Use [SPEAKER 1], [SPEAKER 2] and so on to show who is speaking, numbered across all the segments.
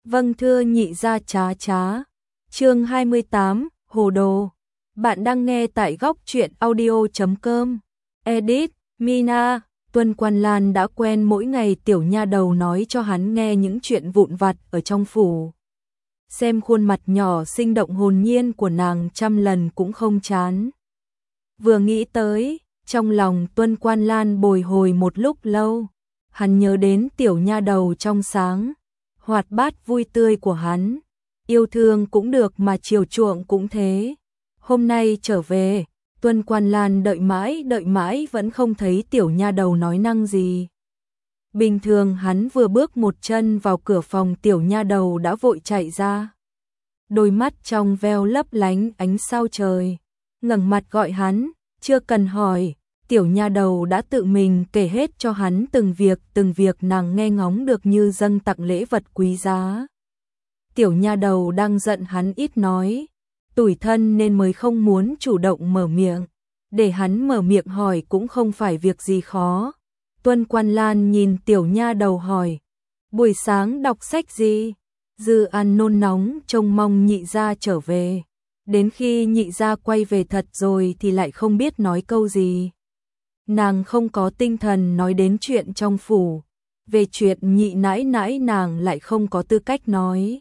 [SPEAKER 1] Vâng thưa nhị gia trá trá. Chương 28, Hồ đồ. Bạn đang nghe tại góc truyện audio.com. Edit, Mina. Tuân Quan Lan đã quen mỗi ngày tiểu nha đầu nói cho hắn nghe những chuyện vụn vặt ở trong phủ. Xem khuôn mặt nhỏ sinh động hồn nhiên của nàng trăm lần cũng không chán. Vừa nghĩ tới, trong lòng Tuân Quan Lan bồi hồi một lúc lâu. Hắn nhớ đến tiểu nha đầu trong sáng, hoạt bát vui tươi của hắn. Yêu thương cũng được mà chiều chuộng cũng thế. Hôm nay trở về, Tuân Quan Lan đợi mãi vẫn không thấy tiểu nha đầu nói năng gì. Bình thường hắn vừa bước một chân vào cửa phòng tiểu nha đầu đã vội chạy ra. Đôi mắt trong veo lấp lánh ánh sao trời, ngẩng mặt gọi hắn, chưa cần hỏi, tiểu nha đầu đã tự mình kể hết cho hắn từng việc nàng nghe ngóng được như dâng tặng lễ vật quý giá. Tiểu nha đầu đang giận hắn ít nói, tủi thân nên mới không muốn chủ động mở miệng, để hắn mở miệng hỏi cũng không phải việc gì khó. Tuân Quan Lan nhìn tiểu nha đầu hỏi, buổi sáng đọc sách gì? Dư An nôn nóng trông mong nhị gia trở về, đến khi nhị gia quay về thật rồi thì lại không biết nói câu gì. Nàng không có tinh thần nói đến chuyện trong phủ, về chuyện nhị nãi nãi nàng lại không có tư cách nói.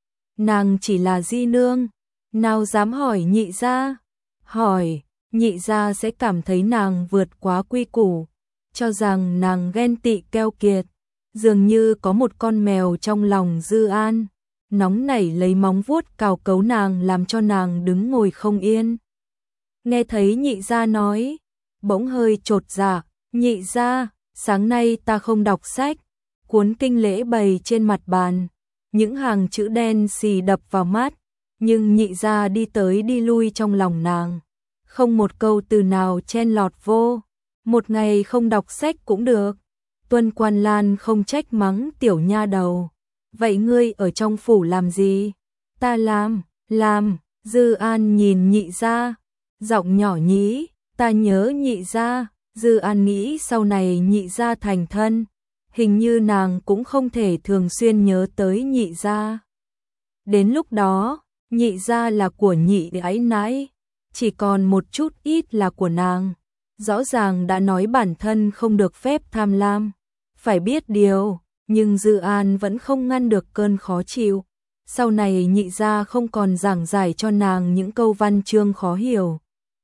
[SPEAKER 1] Nàng chỉ là di nương, nào dám hỏi nhị gia, hỏi, nhị gia sẽ cảm thấy nàng vượt quá quy củ, cho rằng nàng ghen tị keo kiệt, dường như có một con mèo trong lòng Dư An, nóng nảy lấy móng vuốt cào cấu nàng làm cho nàng đứng ngồi không yên. Nghe thấy nhị gia nói, bỗng hơi chột dạ, nhị gia, sáng nay ta không đọc sách. Cuốn kinh lễ bày trên mặt bàn, những hàng chữ đen xì đập vào mắt, nhưng nhị gia đi tới đi lui trong lòng nàng, không một câu từ nào chen lọt vô. Một ngày không đọc sách cũng được. Tuân Quan Lan không trách mắng tiểu nha đầu, vậy ngươi ở trong phủ làm gì? Ta làm. Dư An nhìn nhị gia, giọng nhỏ nhí, ta nhớ nhị gia. Dư An nghĩ sau này nhị gia thành thân, hình như nàng cũng không thể thường xuyên nhớ tới nhị gia. Đến lúc đó, nhị gia là của nhị ái nãi, chỉ còn một chút ít là của nàng. Rõ ràng đã nói bản thân không được phép tham lam, phải biết điều, nhưng Dư An vẫn không ngăn được cơn khó chịu. Sau này nhị gia không còn giảng giải cho nàng những câu văn chương khó hiểu.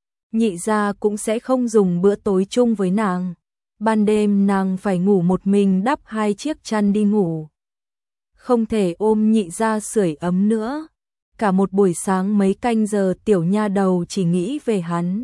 [SPEAKER 1] Nhị gia cũng sẽ không dùng bữa tối chung với nàng. Ban đêm nàng phải ngủ một mình đắp 2 chiếc chăn đi ngủ. Không thể ôm nhị gia sưởi ấm nữa. Cả một buổi sáng mấy canh giờ tiểu nha đầu chỉ nghĩ về hắn.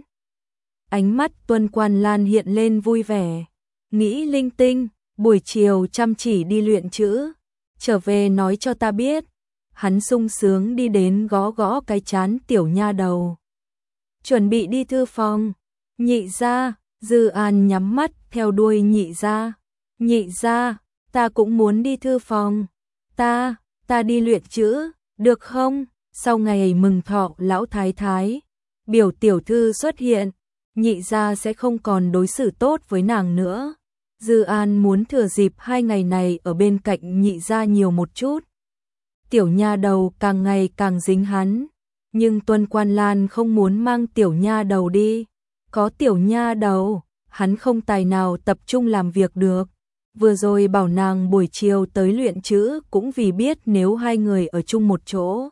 [SPEAKER 1] Ánh mắt Tuân Quan Lan hiện lên vui vẻ, nghĩ linh tinh, buổi chiều chăm chỉ đi luyện chữ, trở về nói cho ta biết. Hắn sung sướng đi đến gõ gõ cái trán tiểu nha đầu. Chuẩn bị đi thư phòng. Nhị gia. Dư An nhắm mắt theo đuôi nhị gia. Nhị gia, ta cũng muốn đi thư phòng. Ta đi luyện chữ, được không? Sau ngày mừng thọ lão thái thái, biểu tiểu thư xuất hiện, nhị gia sẽ không còn đối xử tốt với nàng nữa. Dư An muốn thừa dịp 2 ngày này ở bên cạnh nhị gia nhiều một chút. Tiểu nha đầu càng ngày càng dính hắn, nhưng Tuân Quan Lan không muốn mang tiểu nha đầu đi. Có tiểu nha đầu, hắn không tài nào tập trung làm việc được. Vừa rồi bảo nàng buổi chiều tới luyện chữ cũng vì biết nếu 2 người ở chung một chỗ,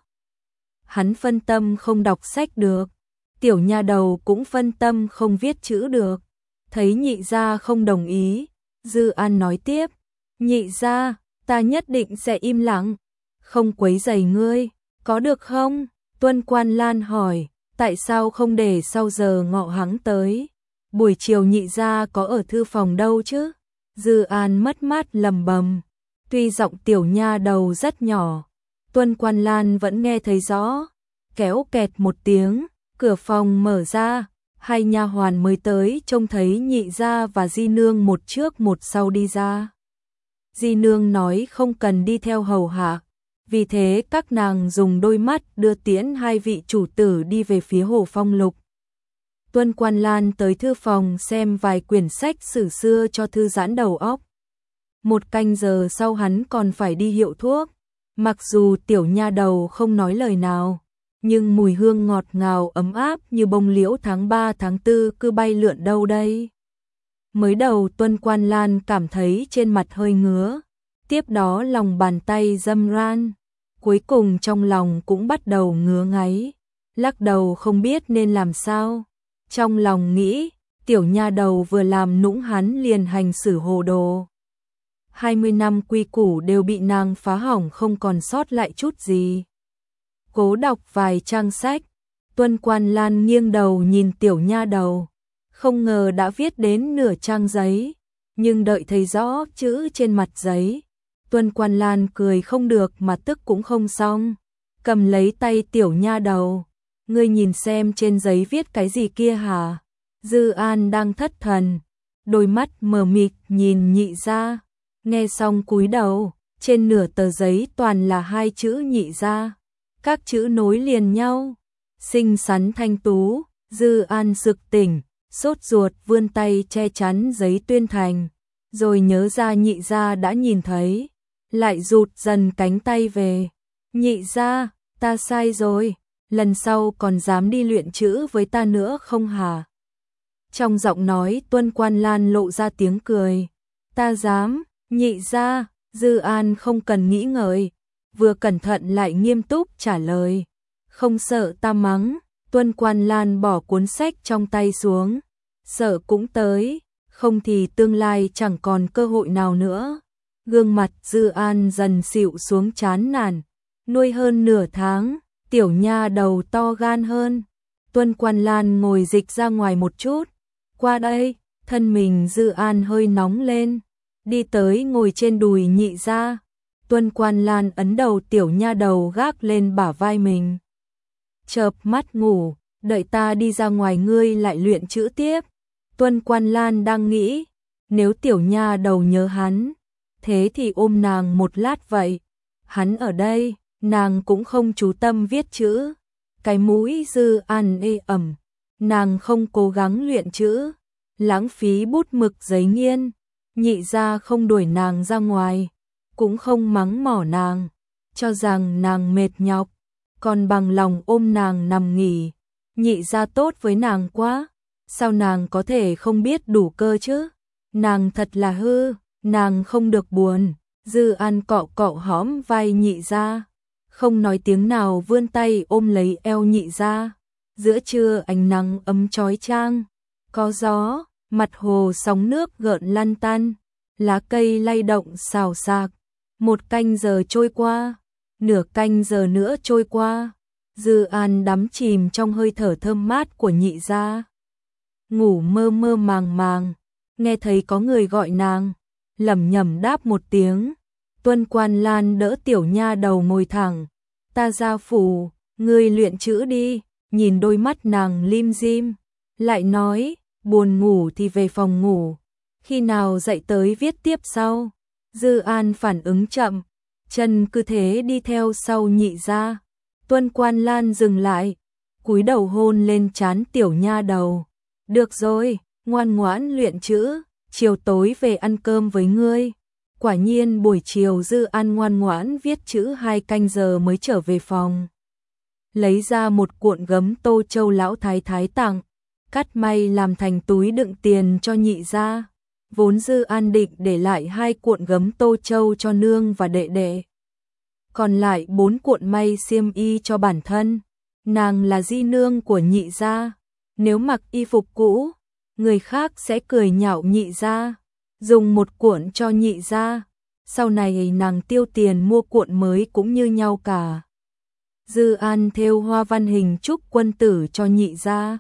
[SPEAKER 1] hắn phân tâm không đọc sách được. Tiểu nha đầu cũng phân tâm không viết chữ được. Thấy nhị gia không đồng ý, Dư An nói tiếp, nhị gia, ta nhất định sẽ im lặng, không quấy rầy ngươi, có được không? Tuân Quan Lan hỏi, tại sao không để sau giờ ngọ hắn tới? Buổi chiều nhị gia có ở thư phòng đâu chứ? Dư An mất mát lầm bầm, tuy giọng tiểu nha đầu rất nhỏ, Tuân Quan Lan vẫn nghe thấy rõ. Kéo kẹt một tiếng, cửa phòng mở ra, 2 nha hoàn mới tới trông thấy nhị gia và di nương một trước một sau đi ra. Di nương nói không cần đi theo hầu hạ, vì thế các nàng dùng đôi mắt đưa tiễn 2 vị chủ tử đi về phía Hồ Phong Lục. Tuân Quan Lan tới thư phòng xem vài quyển sách sử xưa cho thư giãn đầu óc. 1 canh giờ sau hắn còn phải đi hiệu thuốc. Mặc dù tiểu nha đầu không nói lời nào, nhưng mùi hương ngọt ngào ấm áp như bông liễu tháng 3 tháng 4 cứ bay lượn đâu đây. Mới đầu Tuân Quan Lan cảm thấy trên mặt hơi ngứa, tiếp đó lòng bàn tay râm ran, cuối cùng trong lòng cũng bắt đầu ngứa ngáy, lắc đầu không biết nên làm sao. Trong lòng nghĩ, tiểu nha đầu vừa làm nũng hắn liền hành xử hồ đồ. 20 năm quy củ đều bị nàng phá hỏng không còn sót lại chút gì. Cố đọc vài trang sách, Tuân Quan Lan nghiêng đầu nhìn tiểu nha đầu, không ngờ đã viết đến nửa trang giấy, nhưng đợi thấy rõ chữ trên mặt giấy, Tuân Quan Lan cười không được mà tức cũng không xong, cầm lấy tay tiểu nha đầu, ngươi nhìn xem trên giấy viết cái gì kia hả? Dư An đang thất thần, đôi mắt mờ mịt nhìn Nhị gia, nghe xong cúi đầu, trên nửa tờ giấy toàn là hai chữ Nhị gia, các chữ nối liền nhau, xinh xắn thanh tú. Dư An sực tỉnh, sốt ruột vươn tay che chắn giấy tuyên thành, rồi nhớ ra Nhị gia đã nhìn thấy, lại rụt dần cánh tay về. Nhị gia, ta sai rồi, lần sau còn dám đi luyện chữ với ta nữa không hả? Trong giọng nói Tuân Quan Lan lộ ra tiếng cười. Ta dám. Nhị gia. Dư An không cần nghĩ ngợi, vừa cẩn thận lại nghiêm túc trả lời. Không sợ ta mắng. Tuân Quan Lan bỏ cuốn sách trong tay xuống. Sợ cũng tới, không thì tương lai chẳng còn cơ hội nào nữa. Gương mặt Dư An dần xịu xuống chán nản. Nuôi hơn nửa tháng, tiểu nha đầu to gan hơn. Tuân Quan Lan ngồi dịch ra ngoài một chút. Qua đây, thân mình Dư An hơi nóng lên, đi tới ngồi trên đùi Nhị gia. Tuân Quan Lan ấn đầu tiểu nha đầu gác lên bả vai mình. Chợp mắt ngủ, đợi ta đi ra ngoài ngươi lại luyện chữ tiếp. Tuân Quan Lan đang nghĩ, nếu tiểu nha đầu nhớ hắn, thế thì ôm nàng một lát vậy. Hắn ở đây, nàng cũng không chú tâm viết chữ. Cái mũi Dư An ê ẩm, nàng không cố gắng luyện chữ, lãng phí bút mực giấy nghiên. Nhị gia không đuổi nàng ra ngoài, cũng không mắng mỏ nàng, cho rằng nàng mệt nhọc, còn bằng lòng ôm nàng nằm nghỉ. Nhị gia tốt với nàng quá, sao nàng có thể không biết đủ cơ chứ? Nàng thật là hư, nàng không được buồn. Dư An cọ cọ hõm vai Nhị gia, không nói tiếng nào vươn tay ôm lấy eo Nhị gia. Giữa trưa ánh nắng ấm chói chang, có gió, mặt hồ sóng nước gợn lăn tăn, lá cây lay động xào xạc. Một canh giờ trôi qua, nửa canh giờ nữa trôi qua, Dư An đắm chìm trong hơi thở thơm mát của Nhị gia. Ngủ mơ mơ màng màng, nghe thấy có người gọi nàng, lẩm nhẩm đáp một tiếng. Tuân Quan Lan đỡ tiểu nha đầu ngồi thẳng. Ta ra phủ, ngươi luyện chữ đi. Nhìn đôi mắt nàng lim dim, lại nói, buồn ngủ thì về phòng ngủ, khi nào dậy tới viết tiếp sau. Dư An phản ứng chậm, chân cứ thế đi theo sau Nhị gia. Tuân Quan Lan dừng lại, cúi đầu hôn lên trán tiểu nha đầu. Được rồi, ngoan ngoãn luyện chữ, chiều tối về ăn cơm với ngươi. Quả nhiên buổi chiều Dư An ngoan ngoãn viết chữ 2 canh giờ mới trở về phòng. Lấy ra một cuộn gấm Tô Châu lão thái thái tặng, cắt may làm thành túi đựng tiền cho Nhị gia. Vốn Dư An định để lại 2 cuộn gấm Tô Châu cho nương và đệ đệ, còn lại 4 cuộn may xiêm y cho bản thân. Nàng là di nương của Nhị gia, nếu mặc y phục cũ, người khác sẽ cười nhạo Nhị gia. Dùng một cuộn cho Nhị gia, sau này nàng tiêu tiền mua cuộn mới cũng như nhau cả. Dư An thêu hoa văn hình trúc quân tử cho Nhị gia.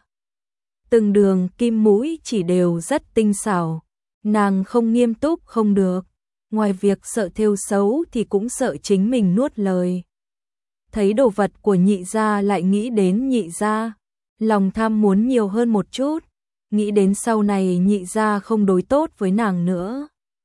[SPEAKER 1] Từng đường kim mũi chỉ đều rất tinh xảo, nàng không nghiêm túc không được, ngoài việc sợ thêu xấu thì cũng sợ chính mình nuốt lời. Thấy đồ vật của Nhị gia lại nghĩ đến Nhị gia, lòng tham muốn nhiều hơn một chút, nghĩ đến sau này Nhị gia không đối tốt với nàng nữa.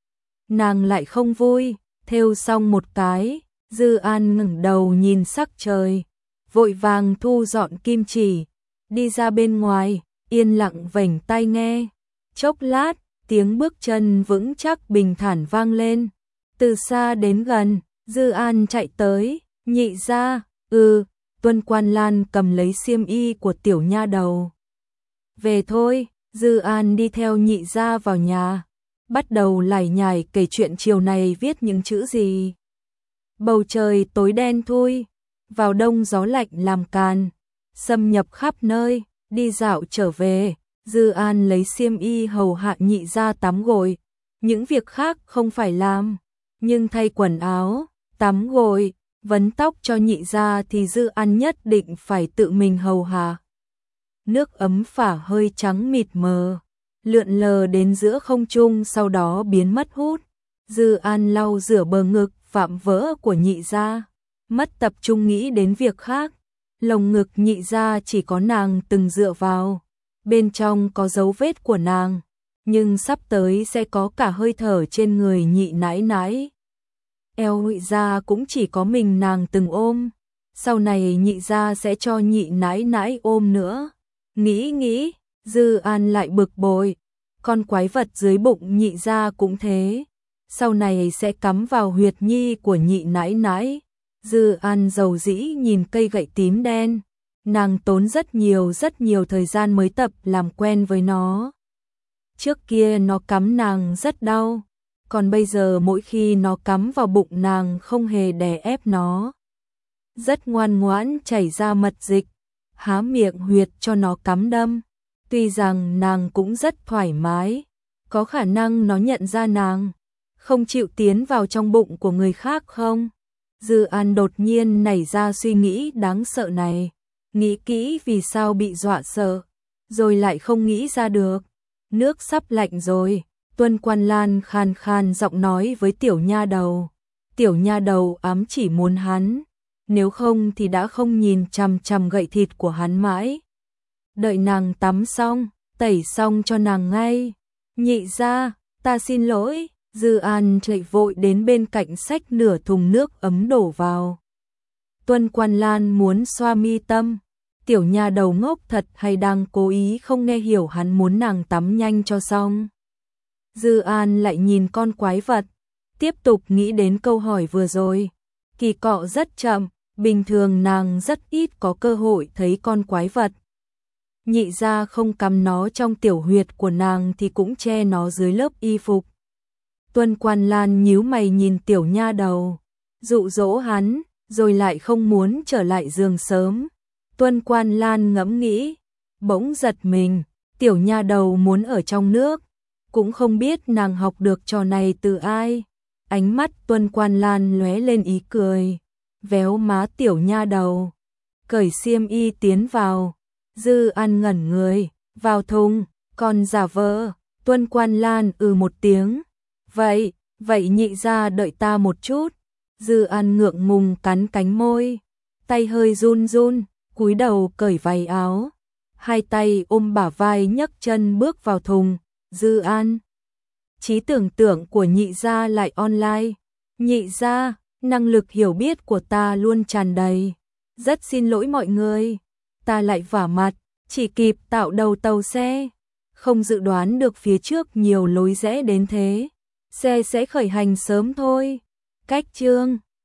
[SPEAKER 1] Nàng lại không vui, thêu xong một cái, Dư An ngẩng đầu nhìn sắc trời, vội vàng thu dọn kim chỉ, đi ra bên ngoài, yên lặng vểnh tai nghe. Chốc lát, tiếng bước chân vững chắc bình thản vang lên, từ xa đến gần, Dư An chạy tới, nhị gia, Tuân Quan Lan cầm lấy xiêm y của tiểu nha đầu. Về thôi, Dư An đi theo nhị gia vào nhà, bắt đầu lải nhải kể chuyện chiều này viết những chữ gì. Bầu trời tối đen thui, vào đông gió lạnh làm càn, xâm nhập khắp nơi, đi dạo trở về, Dư An lấy xiêm y hầu hạ nhị gia tắm gội, những việc khác không phải làm, nhưng thay quần áo, tắm gội, vấn tóc cho nhị gia thì Dư An nhất định phải tự mình hầu hạ. Nước ấm phả hơi trắng mịt mờ, lượn lờ đến giữa không trung sau đó biến mất hút. Dư An lau rửa bờ ngực vạm vỡ của nhị gia, mất tập trung nghĩ đến việc khác. Lồng ngực nhị gia chỉ có nàng từng dựa vào, bên trong có dấu vết của nàng, nhưng sắp tới sẽ có cả hơi thở trên người nhị nãi nãi. Eo nhị gia cũng chỉ có mình nàng từng ôm, sau này nhị gia sẽ cho nhị nãi nãi ôm nữa. Nghĩ, Dư An lại bực bội, con quái vật dưới bụng nhị gia cũng thế, sau này sẽ cắm vào huyệt nhi của nhị nãi nãi. Dư An dầu dĩ nhìn cây gậy tím đen, nàng tốn rất nhiều thời gian mới tập làm quen với nó. Trước kia nó cắm nàng rất đau, còn bây giờ mỗi khi nó cắm vào bụng nàng không hề đè ép nó. Rất ngoan ngoãn chảy ra mật dịch, há miệng huyệt cho nó cắm đâm. Tuy rằng nàng cũng rất thoải mái, có khả năng nó nhận ra nàng, không chịu tiến vào trong bụng của người khác không? Dư An đột nhiên nảy ra suy nghĩ đáng sợ này, nghĩ kỹ vì sao bị dọa sợ, rồi lại không nghĩ ra được. Nước sắp lạnh rồi, Tuân Quan Lan khan khan giọng nói với tiểu nha đầu. Tiểu nha đầu ám chỉ muốn hắn, nếu không thì đã không nhìn chằm chằm gậy thịt của hắn mãi. Đợi nàng tắm xong, tẩy xong cho nàng ngay. Nhị gia, ta xin lỗi. Dư An chạy vội đến bên cạnh xách nửa thùng nước ấm đổ vào. Tuân Quan Lan muốn xoa mi tâm, tiểu nha đầu ngốc thật hay đang cố ý không nghe hiểu hắn muốn nàng tắm nhanh cho xong. Dư An lại nhìn con quái vật, tiếp tục nghĩ đến câu hỏi vừa rồi. Kỳ cọ rất chậm, bình thường nàng rất ít có cơ hội thấy con quái vật. Nhị gia không cắm nó trong tiểu huyệt của nàng thì cũng che nó dưới lớp y phục. Tuân Quan Lan nhíu mày nhìn tiểu nha đầu, dụ dỗ hắn, rồi lại không muốn trở lại giường sớm. Tuân Quan Lan ngẫm nghĩ, bỗng giật mình, tiểu nha đầu muốn ở trong nước, cũng không biết nàng học được trò này từ ai. Ánh mắt Tuân Quan Lan lóe lên ý cười, véo má tiểu nha đầu, cởi xiêm y tiến vào. Dư An ngẩn người, vào thùng, còn giả vờ. Tuân Quan Lan một tiếng. Vậy nhị gia đợi ta một chút. Dư An ngượng ngùng cắn cánh môi, tay hơi run run, cúi đầu cởi váy áo, hai tay ôm bả vai nhấc chân bước vào thùng. Dư An, trí tưởng tượng của nhị gia lại online. Nhị gia, năng lực hiểu biết của ta luôn tràn đầy. Rất xin lỗi mọi người, ta lại vả mặt, chỉ kịp tạo đầu tàu xe, không dự đoán được phía trước nhiều lối rẽ đến thế. Xe sẽ khởi hành sớm thôi. Cách chương